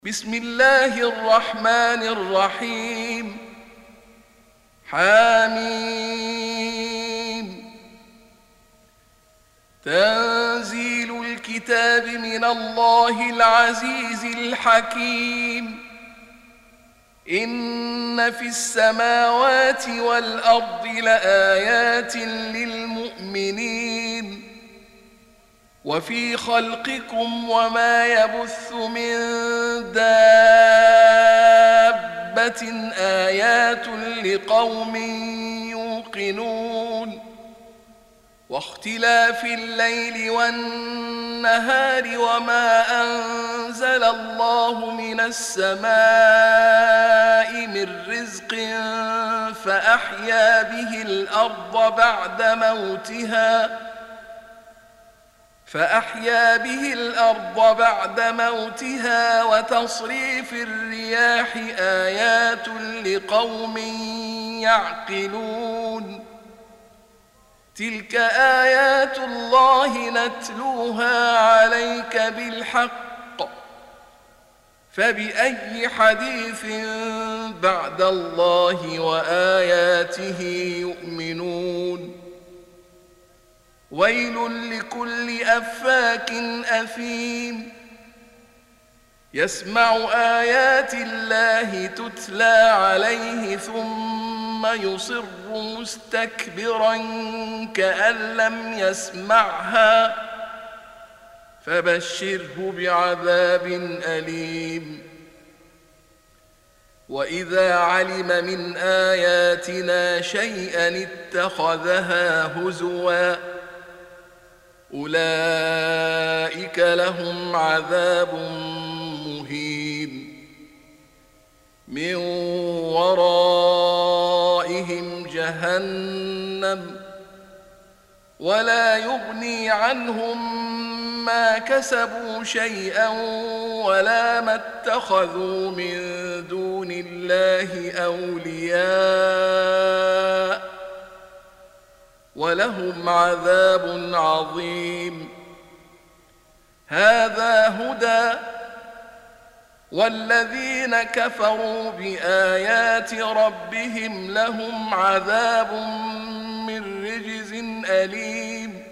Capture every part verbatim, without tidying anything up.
بسم الله الرحمن الرحيم. حميم. تنزيل الكتاب من الله العزيز الحكيم. إن في السماوات والأرض لآيات للمؤمنين وفي خلقكم وما يبث من دابة آيات لقوم يوقنون واختلاف الليل والنهار وما أنزل الله من السماء من رزق فأحيا به الأرض بعد موتها فأحيا به الأرض بعد موتها وتصريف الرياح آيات لقوم يعقلون تلك آيات الله نتلوها عليك بالحق فبأي حديث بعد الله وآياته يؤمنون ويل لكل أفاك أثيم يسمع آيات الله تتلى عليه ثم يصر مستكبرا كأن لم يسمعها فبشره بعذاب أليم وإذا علم من آياتنا شيئا اتخذها هزوا أولئك لهم عذاب مهين من ورائهم جهنم ولا يغني عنهم ما كسبوا شيئا ولا ما اتخذوا من دون الله أولياء ولهم عذاب عظيم هذا هدى والذين كفروا بآيات ربهم لهم عذاب من رجز أليم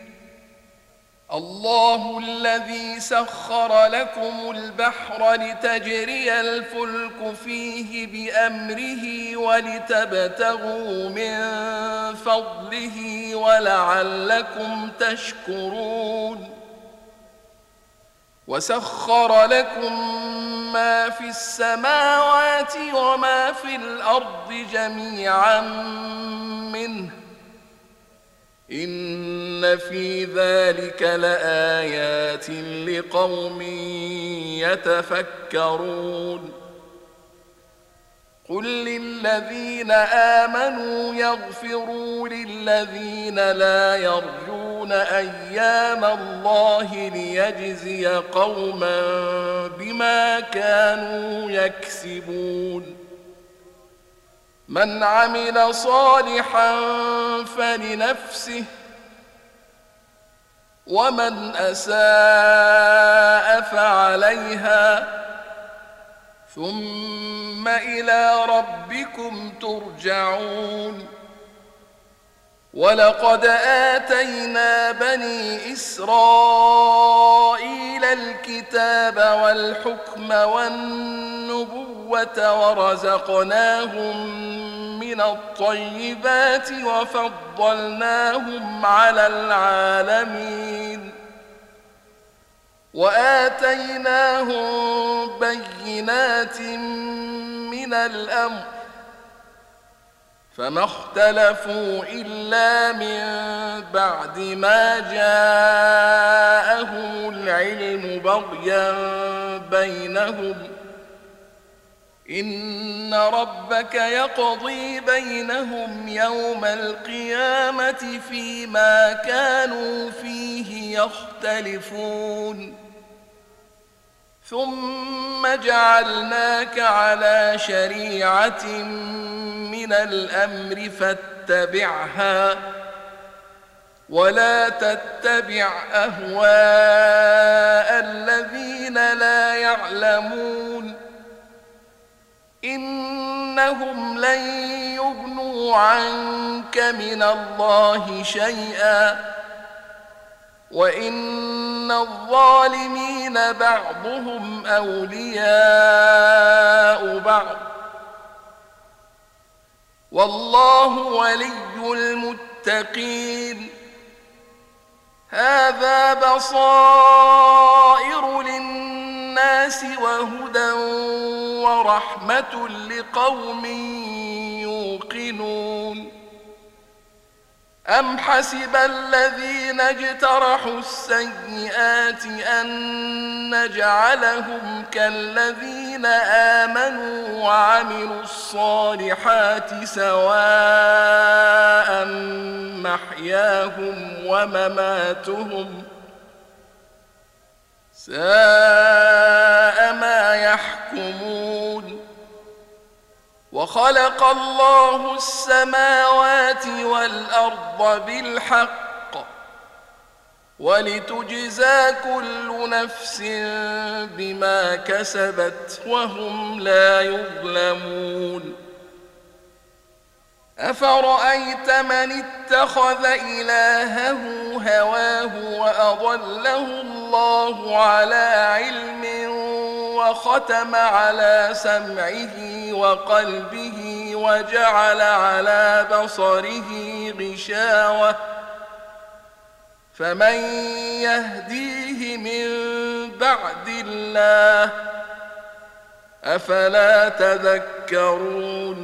الله الذي سخر لكم البحر لتجري الفلك فيه بأمره ولتبتغوا من فضله ولعلكم تشكرون وسخر لكم ما في السماوات وما في الأرض جميعا منه إن في ذلك لآيات لقوم يتفكرون قل للذين آمنوا يغفروا للذين لا يرجون أيام الله ليجزي قوما بما كانوا يكسبون من عمل صالحا فلنفسه ومن أساء فعليها ثم إلى ربكم ترجعون ولقد آتينا بني إسرائيل الكتاب والحكم والنبوة ورزقناهم من الطيبات وفضلناهم على العالمين وآتيناهم بينات من الأمر فما اختلفوا إلا من بعد ما جاءهم العلم بغيا بينهم إن ربك يقضي بينهم يوم القيامة فيما كانوا فيه يختلفون ثم جعلناك على شريعة من الأمر فاتبعها ولا تتبع أهواء الذين لا يعلمون إنهم لن يغنوا عنك من الله شيئا وإن الظالمين بعضهم أولياء بعض والله ولي المتقين. هذا بصائر للناس وهدى ورحمة لقوم يوقنون. أم حسب الذين اجترحوا السيئات أن نجعلهم كالذين آمنوا وعملوا الصالحات سواء محياهم ومماتهم ساء ما يحكمون. وخلق الله السماوات والأرض بالحق ولتجزى كل نفس بما كسبت وهم لا يظلمون. أفرأيت من اتخذ إلهه هواه وأضله الله على علم وختم على سمعه وقلبه وجعل على بصره غشاوة فمن يهديه من بعد الله أفلا تذكرون.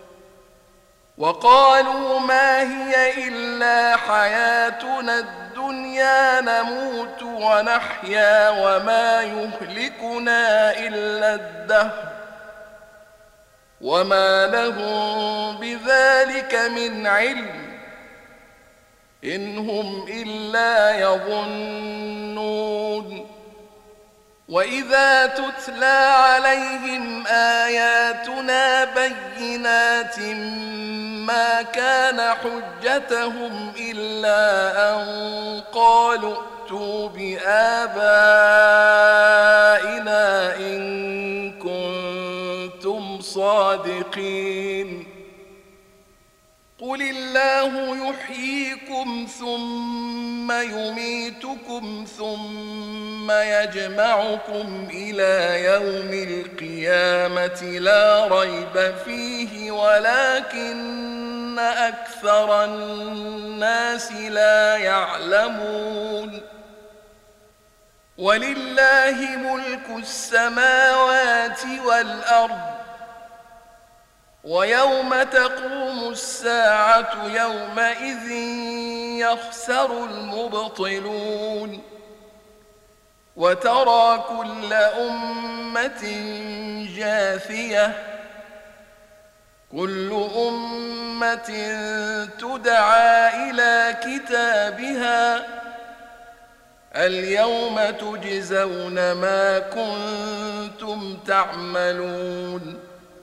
وقالوا ما هي إلا حياتنا الدنيا نموت ونحيا وما يهلكنا إلا الدهر وما لهم بذلك من علم إن هم إلا يظنون. وإذا تتلى عليهم آياتنا بينات ما كان حجتهم إلا أن قالوا ائتوا بآبائنا إن كنتم صادقين. قل الله يحييكم ثم يميتكم ثم يجمعكم إلى يوم القيامة لا ريب فيه ولكن أكثر الناس لا يعلمون. ولله ملك السماوات والأرض ويوم تقوم الساعة يومئذ يخسر المبطلون. وترى كل أمة جاثية كل أمة تدعى إلى كتابها اليوم تجزون ما كنتم تعملون.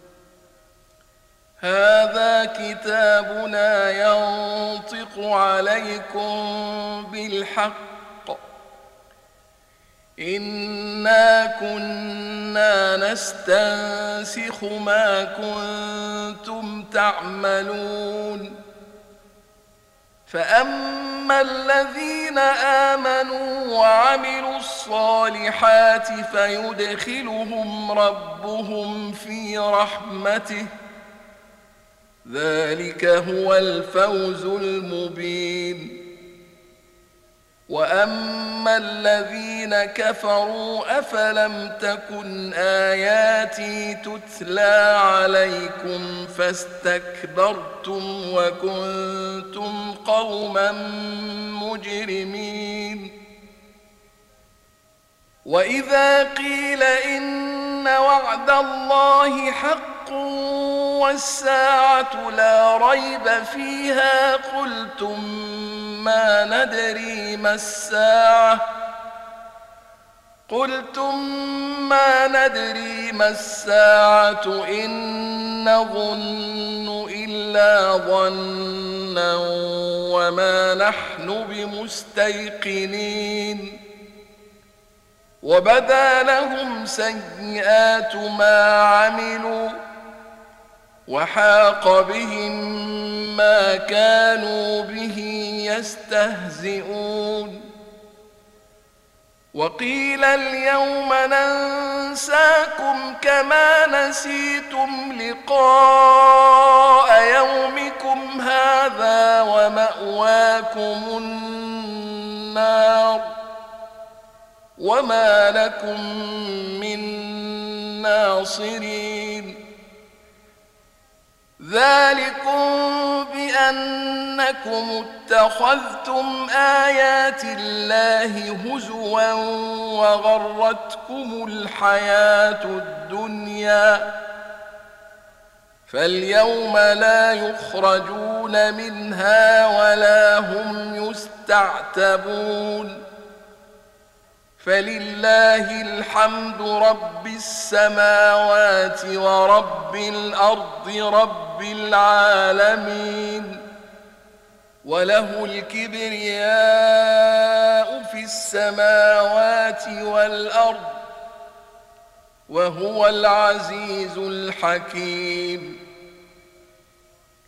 هذا كتابنا ينطق عليكم بالحق إنا كنا نستنسخ ما كنتم تعملون. فأما الذين آمنوا وعملوا الصالحات فيدخلهم ربهم في رحمته ذلك هو الفوز المبين. وأما الذين كفروا أفلم تكن آياتي تتلى عليكم فاستكبرتم وكنتم قوما مجرمين. وإذا قيل إن وعد الله حق والساعة لا ريب فيها قلتم ما ندري ما الساعة قلتم ما ندري ما الساعة إن نظن إلا ظنا وما نحن بمستيقنين. وبدا لهم سيئات ما عملوا وحاق بهم ما كانوا به يستهزئون وقيل اليوم ننساكم كما نسيتم لقاء يومكم هذا ومأواكم النار وما لكم من ناصرين ذلكم بأنكم اتخذتم آيات الله هزوا وغرتكم الحياة الدنيا فاليوم لا يخرجون منها ولا هم يستعتبون فلله الحمد رب السماوات ورب الأرض رب العالمين وله الكبرياء في السماوات والأرض وهو العزيز الحكيم